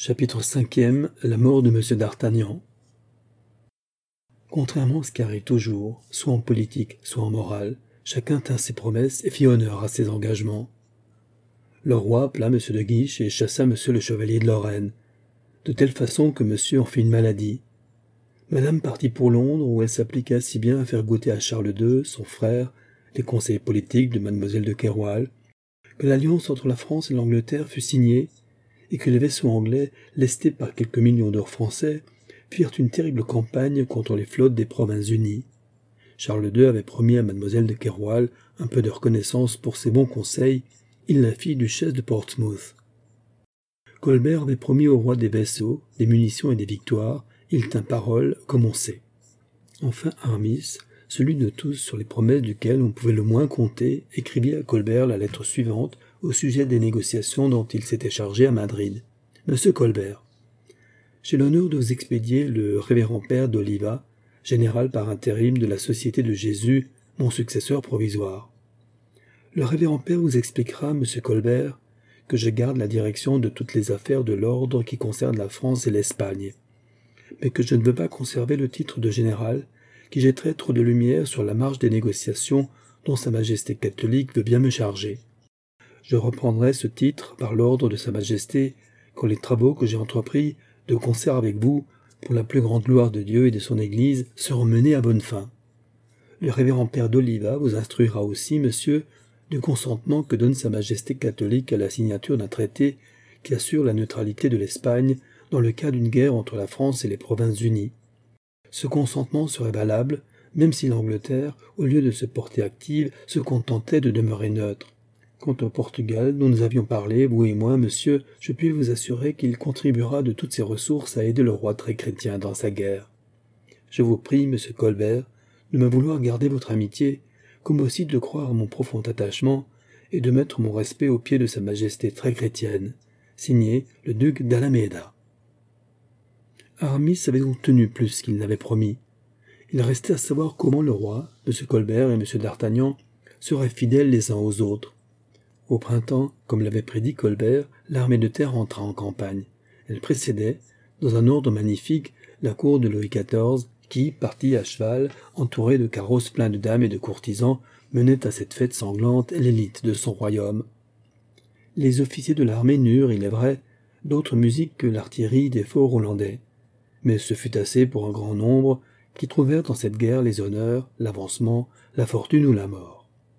Chapitre 5e. La mort de M. d'Artagnan. Contrairement à ce qui arrive toujours, soit en politique, soit en morale, chacun tint ses promesses et fit honneur à ses engagements. Le roi appela M. de Guiche et chassa M. le chevalier de Lorraine, de telle façon que monsieur en fit une maladie. Madame partit pour Londres, où elle s'appliqua si bien à faire goûter à Charles II, son frère, les conseils politiques de mademoiselle de Keroualle, que l'alliance entre la France et l'Angleterre fut signée, et que les vaisseaux anglais, lestés par quelques millions d'or français, firent une terrible campagne contre les flottes des Provinces-Unies. Charles II avait promis à mademoiselle de Keroualle un peu de reconnaissance pour ses bons conseils. Il la fit duchesse de Portsmouth. Colbert avait promis au roi des vaisseaux, des munitions et des victoires. Il tint parole, comme on sait. Enfin Aramis, celui de tous sur les promesses duquel on pouvait le moins compter, écrivit à Colbert la lettre suivante au sujet des négociations dont il s'était chargé à Madrid. Monsieur Colbert, j'ai l'honneur de vous expédier le révérend père d'Oliva, général par intérim de la Société de Jésus, mon successeur provisoire. Le révérend père vous expliquera, monsieur Colbert, que je garde la direction de toutes les affaires de l'ordre qui concernent la France et l'Espagne, mais que je ne veux pas conserver le titre de général, qui jetterait trop de lumière sur la marche des négociations dont Sa Majesté catholique veut bien me charger. Je reprendrai ce titre par l'ordre de Sa Majesté quand les travaux que j'ai entrepris de concert avec vous pour la plus grande gloire de Dieu et de son Église seront menés à bonne fin. Le révérend père d'Oliva vous instruira aussi, monsieur, du consentement que donne Sa Majesté catholique à la signature d'un traité qui assure la neutralité de l'Espagne dans le cas d'une guerre entre la France et les Provinces-Unies. Ce consentement serait valable, même si l'Angleterre, au lieu de se porter active, se contentait de demeurer neutre. Quant au Portugal, dont nous avions parlé, vous et moi, monsieur, je puis vous assurer qu'il contribuera de toutes ses ressources à aider le roi très chrétien dans sa guerre. Je vous prie, monsieur Colbert, de me vouloir garder votre amitié, comme aussi de croire à mon profond attachement, et de mettre mon respect aux pieds de Sa Majesté très chrétienne. Signé le duc d'Alameda. Aramis avait donc tenu plus qu'il n'avait promis. Il restait à savoir comment le roi, M. Colbert et M. d'Artagnan seraient fidèles les uns aux autres. Au printemps, comme l'avait prédit Colbert, l'armée de terre entra en campagne. Elle précédait, dans un ordre magnifique, la cour de Louis XIV, qui, parti à cheval, entouré de carrosses pleins de dames et de courtisans, menait à cette fête sanglante l'élite de son royaume. Les officiers de l'armée n'eurent, il est vrai, d'autre musique que l'artillerie des forts hollandais. Mais ce fut assez pour un grand nombre qui trouvèrent dans cette guerre les honneurs, l'avancement, la fortune ou la mort.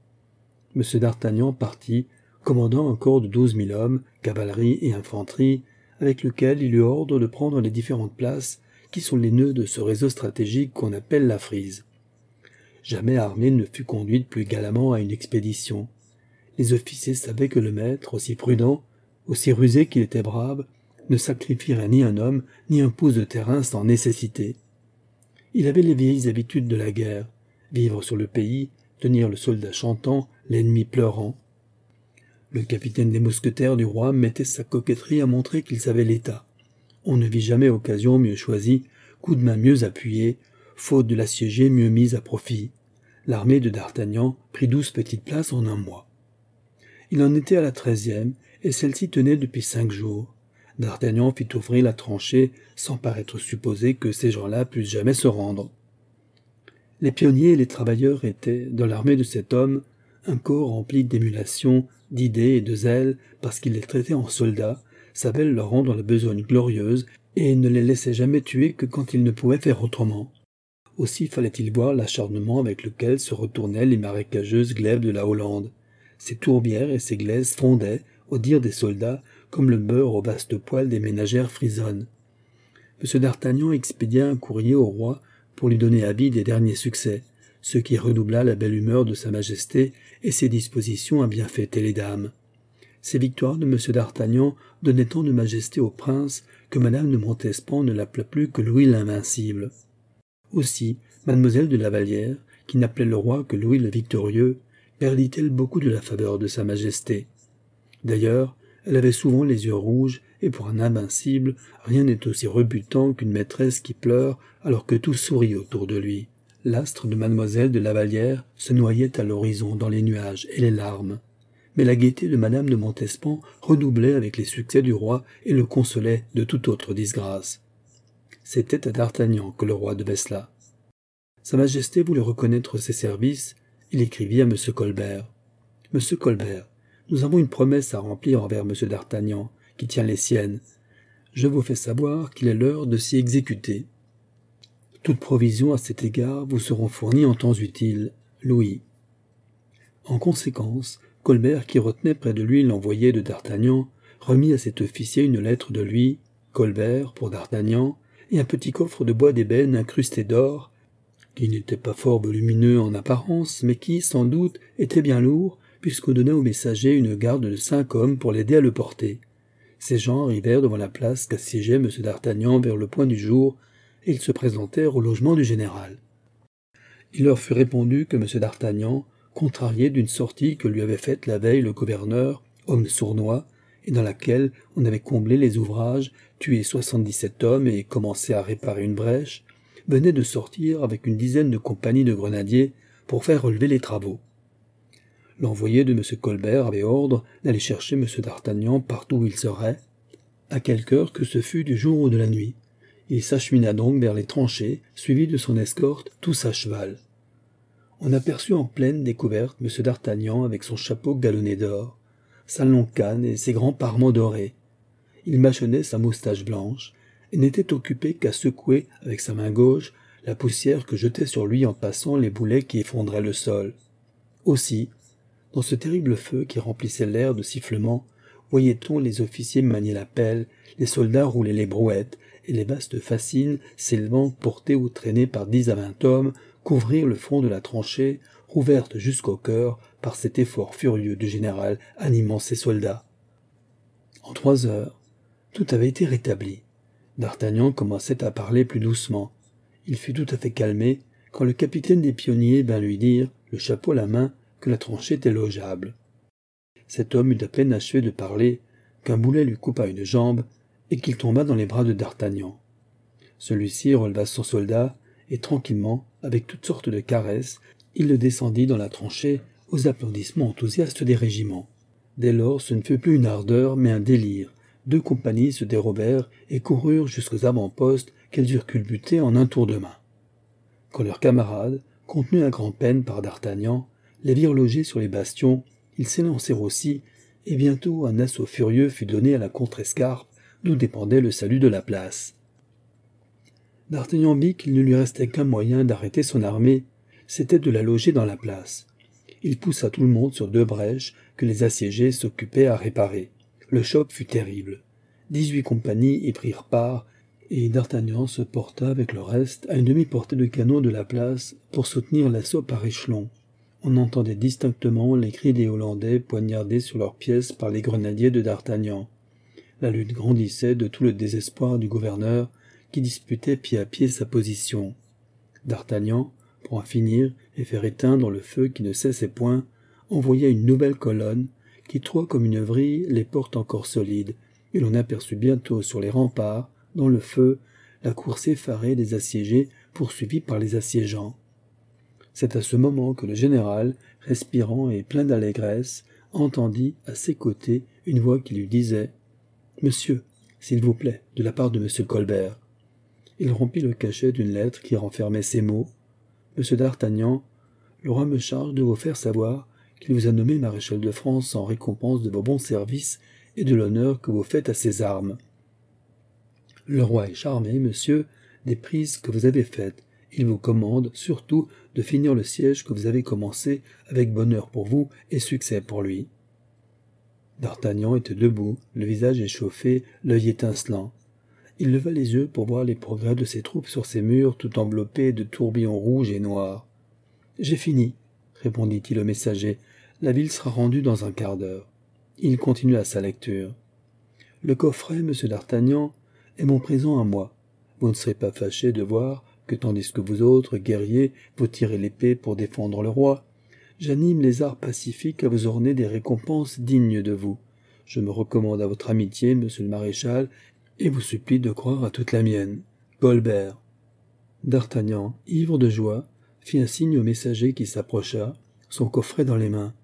M. d'Artagnan partit, commandant un corps de 12 000 hommes, cavalerie et infanterie, avec lequel il eut ordre de prendre les différentes places qui sont les nœuds de ce réseau stratégique qu'on appelle la Frise. Jamais armée ne fut conduite plus galamment à une expédition. Les officiers savaient que le maître, aussi prudent, aussi rusé qu'il était brave, ne sacrifierait ni un homme, ni un pouce de terrain sans nécessité. Il avait les vieilles habitudes de la guerre, vivre sur le pays, tenir le soldat chantant, l'ennemi pleurant. Le capitaine des mousquetaires du roi mettait sa coquetterie à montrer qu'il savait l'état. On ne vit jamais occasion mieux choisie, coup de main mieux appuyé, faute de l'assiégé mieux mise à profit. L'armée de d'Artagnan prit 12 petites places en un mois. Il en était à la 13e, et celle-ci tenait depuis 5 jours. D'Artagnan fit ouvrir la tranchée sans paraître supposer que ces gens-là pussent jamais se rendre. Les pionniers et les travailleurs étaient, dans l'armée de cet homme, un corps rempli d'émulation, d'idées et de zèle, parce qu'il les traitait en soldats, savait leur rendre la besogne glorieuse, et ne les laissait jamais tuer que quand ils ne pouvaient faire autrement. Aussi fallait-il voir l'acharnement avec lequel se retournaient les marécageuses glaives de la Hollande. Ces tourbières et ces glaises fondaient, au dire des soldats, comme le beurre au vaste poêle des ménagères frisonne. M. d'Artagnan expédia un courrier au roi pour lui donner avis des derniers succès, ce qui redoubla la belle humeur de Sa Majesté et ses dispositions à bien fêter les dames. Ces victoires de M. d'Artagnan donnaient tant de majesté au prince que Madame de Montespan ne l'appela plus que Louis l'Invincible. Aussi, Mademoiselle de la Vallière, qui n'appelait le roi que Louis le Victorieux, perdit-elle beaucoup de la faveur de Sa Majesté. D'ailleurs, elle avait souvent les yeux rouges, et pour un invincible, rien n'est aussi rebutant qu'une maîtresse qui pleure alors que tout sourit autour de lui. L'astre de Mademoiselle de la Vallière se noyait à l'horizon dans les nuages et les larmes. mais la gaieté de madame de Montespan redoublait avec les succès du roi et le consolait de toute autre disgrâce. C'était à D'Artagnan que le roi devait cela. Sa Majesté voulait reconnaître ses services, il écrivit à M. Colbert. « Monsieur Colbert, nous avons une promesse à remplir envers M. d'Artagnan, qui tient les siennes. Je vous fais savoir qu'il est l'heure de s'y exécuter. Toutes provisions à cet égard vous seront fournies en temps utile. Louis. » En conséquence, Colbert, qui retenait près de lui l'envoyé de D'Artagnan, remit à cet officier une lettre de lui, Colbert, pour D'Artagnan, et un petit coffre de bois d'ébène incrusté d'or, qui n'était pas fort volumineux en apparence, mais qui, sans doute, était bien lourd, puisqu'on donna au messager une garde de 5 hommes pour l'aider à le porter. Ces gens arrivèrent devant la place qu'assiégeait M. d'Artagnan vers le point du jour, et ils se présentèrent au logement du général. Il leur fut répondu que M. d'Artagnan, contrarié d'une sortie que lui avait faite la veille le gouverneur, homme sournois, et dans laquelle on avait comblé les ouvrages, tué 77 hommes et commencé à réparer une brèche, venait de sortir avec une dizaine de compagnies de grenadiers pour faire relever les travaux. L'envoyé de M. Colbert avait ordre d'aller chercher M. d'Artagnan partout où il serait, à quelque heure que ce fût du jour ou de la nuit. Il s'achemina donc vers les tranchées, suivi de son escorte, tous à cheval. On aperçut en pleine découverte M. d'Artagnan avec son chapeau galonné d'or, sa longue canne et ses grands parements dorés. Il mâchonnait sa moustache blanche et n'était occupé qu'à secouer avec sa main gauche la poussière que jetaient sur lui en passant les boulets qui effondraient le sol. Aussi, dans ce terrible feu qui remplissait l'air de sifflements, voyait-on les officiers manier la pelle, les soldats rouler les brouettes, et les vastes fascines s'élevant portées ou traînées par 10 à 20 hommes, couvrir le fond de la tranchée, rouverte jusqu'au cœur par cet effort furieux du général animant ses soldats. En 3 heures, tout avait été rétabli. D'Artagnan commençait à parler plus doucement. Il fut tout à fait calmé quand le capitaine des pionniers vint lui dire, le chapeau à la main, que la tranchée était logeable. Cet homme eut à peine achevé de parler qu'un boulet lui coupa une jambe et qu'il tomba dans les bras de D'Artagnan. Celui-ci releva son soldat et tranquillement, avec toutes sortes de caresses, il le descendit dans la tranchée aux applaudissements enthousiastes des régiments. Dès lors, ce ne fut plus une ardeur, mais un délire. 2 compagnies se dérobèrent et coururent jusqu'aux avant-postes qu'elles eurent culbutés en un tour de main. Quand leurs camarades, contenus à grand-peine par D'Artagnan, les virent loger sur les bastions, ils s'élancèrent aussi, et bientôt un assaut furieux fut donné à la contrescarpe, d'où dépendait le salut de la place. D'Artagnan vit qu'il ne lui restait qu'un moyen d'arrêter son armée, c'était de la loger dans la place. Il poussa tout le monde sur 2 brèches que les assiégés s'occupaient à réparer. Le choc fut terrible. 18 compagnies y prirent part, et D'Artagnan se porta avec le reste à une demi-portée de canon de la place pour soutenir l'assaut par échelon. On entendait distinctement les cris des Hollandais poignardés sur leurs pièces par les grenadiers de D'Artagnan. La lutte grandissait de tout le désespoir du gouverneur qui disputait pied à pied sa position. D'Artagnan, pour en finir et faire éteindre le feu qui ne cessait point, envoya une nouvelle colonne qui troua comme une vrille les portes encore solides, et l'on aperçut bientôt sur les remparts, dans le feu, la course effarée des assiégés poursuivis par les assiégeants. C'est à ce moment que le général, respirant et plein d'allégresse, entendit à ses côtés une voix qui lui disait « Monsieur, s'il vous plaît, de la part de M. Colbert. » Il rompit le cachet d'une lettre qui renfermait ces mots « Monsieur d'Artagnan, le roi me charge de vous faire savoir qu'il vous a nommé maréchal de France en récompense de vos bons services et de l'honneur que vous faites à ses armes. Le roi est charmé, monsieur, des prises que vous avez faites. Il vous commande, surtout, de finir le siège que vous avez commencé avec bonheur pour vous et succès pour lui. » D'Artagnan était debout, le visage échauffé, l'œil étincelant. Il leva les yeux pour voir les progrès de ses troupes sur ces murs tout enveloppés de tourbillons rouges et noirs. « J'ai fini, » répondit-il au messager. « La ville sera rendue dans un quart d'heure. » Il continua sa lecture. « Le coffret, monsieur d'Artagnan, est mon présent à moi. Vous ne serez pas fâché de voir que tandis que vous autres, guerriers, vous tirez l'épée pour défendre le roi, j'anime les arts pacifiques à vous orner des récompenses dignes de vous. Je me recommande à votre amitié, monsieur le maréchal, et vous supplie de croire à toute la mienne. Colbert. » D'Artagnan, ivre de joie, fit un signe au messager qui s'approcha, son coffret dans les mains.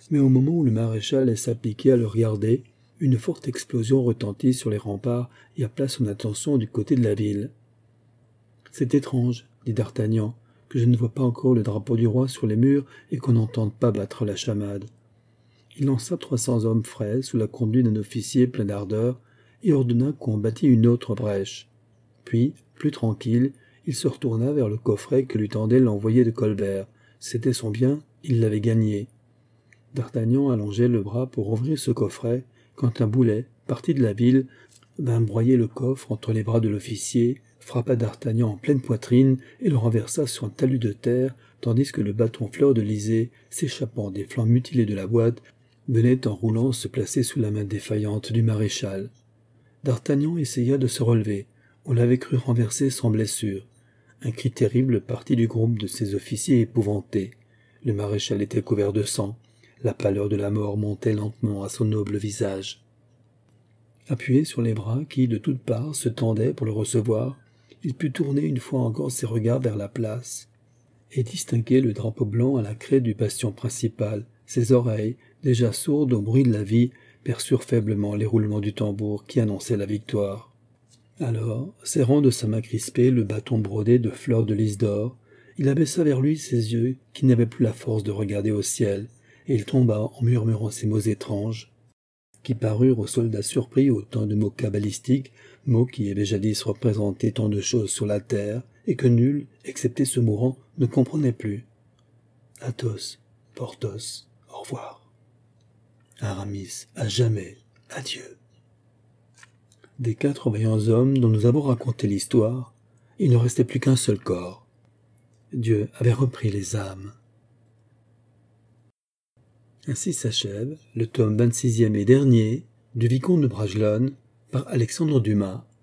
Mais au moment où le maréchal est s'appliquer à le regarder, une forte explosion retentit sur les remparts et appela son attention du côté de la ville. « C'est étrange, dit d'Artagnan, que je ne vois pas encore le drapeau du roi sur les murs et qu'on n'entende pas battre la chamade. » Il lança 300 hommes frais sous la conduite d'un officier plein d'ardeur et ordonna qu'on bâtît une autre brèche. Puis, plus tranquille, il se retourna vers le coffret que lui tendait l'envoyé de Colbert. C'était son bien, il l'avait gagné. D'Artagnan allongeait le bras pour ouvrir ce coffret, quand un boulet, parti de la ville, vint broyer le coffre entre les bras de l'officier, frappa d'Artagnan en pleine poitrine et le renversa sur un talus de terre, tandis que le bâton fleur-de-lysée, s'échappant des flancs mutilés de la boîte, venait en roulant se placer sous la main défaillante du maréchal. D'Artagnan essaya de se relever. On l'avait cru renversé sans blessure. Un cri terrible partit du groupe de ces officiers épouvantés. Le maréchal était couvert de sang. La pâleur de la mort montait lentement à son noble visage. Appuyé sur les bras qui, de toutes parts, se tendaient pour le recevoir, il put tourner une fois encore ses regards vers la place et distinguer le drapeau blanc à la craie du bastion principal. Ses oreilles, déjà sourdes au bruit de la vie, perçurent faiblement les roulements du tambour qui annonçaient la victoire. Alors, serrant de sa main crispée le bâton brodé de fleurs de lys d'or, il abaissa vers lui ses yeux qui n'avaient plus la force de regarder au ciel, et il tomba en murmurant ces mots étranges, qui parurent aux soldats surpris autant de mots cabalistiques, mots qui avaient jadis représenté tant de choses sur la terre, et que nul, excepté ce mourant, ne comprenait plus. Athos, Porthos, au revoir. Aramis, à jamais, adieu. Des 4 vaillants hommes dont nous avons raconté l'histoire, il ne restait plus qu'un seul corps. Dieu avait repris les âmes. Ainsi s'achève le tome 26e et dernier du Vicomte de Bragelonne par Alexandre Dumas,